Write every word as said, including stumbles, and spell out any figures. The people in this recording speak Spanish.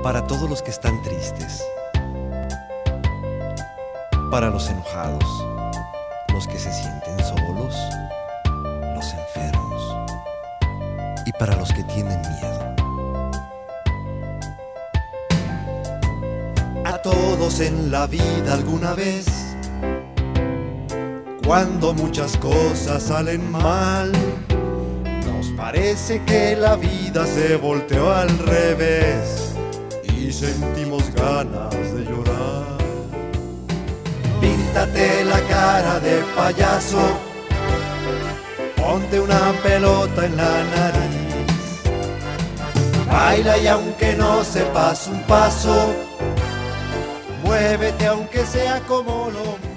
para todos los que están tristes, para los enojados, los que se sienten solos, los enfermos y para los que tienen miedo. A todos en la vida alguna vez, cuando muchas cosas salen mal, nos parece que la vida se volteó al revés y sentimos ganas de llorar. Píntate la cara de payaso, ponte una pelota en la nariz, baila y aunque no sepas un paso, muévete aunque sea como lo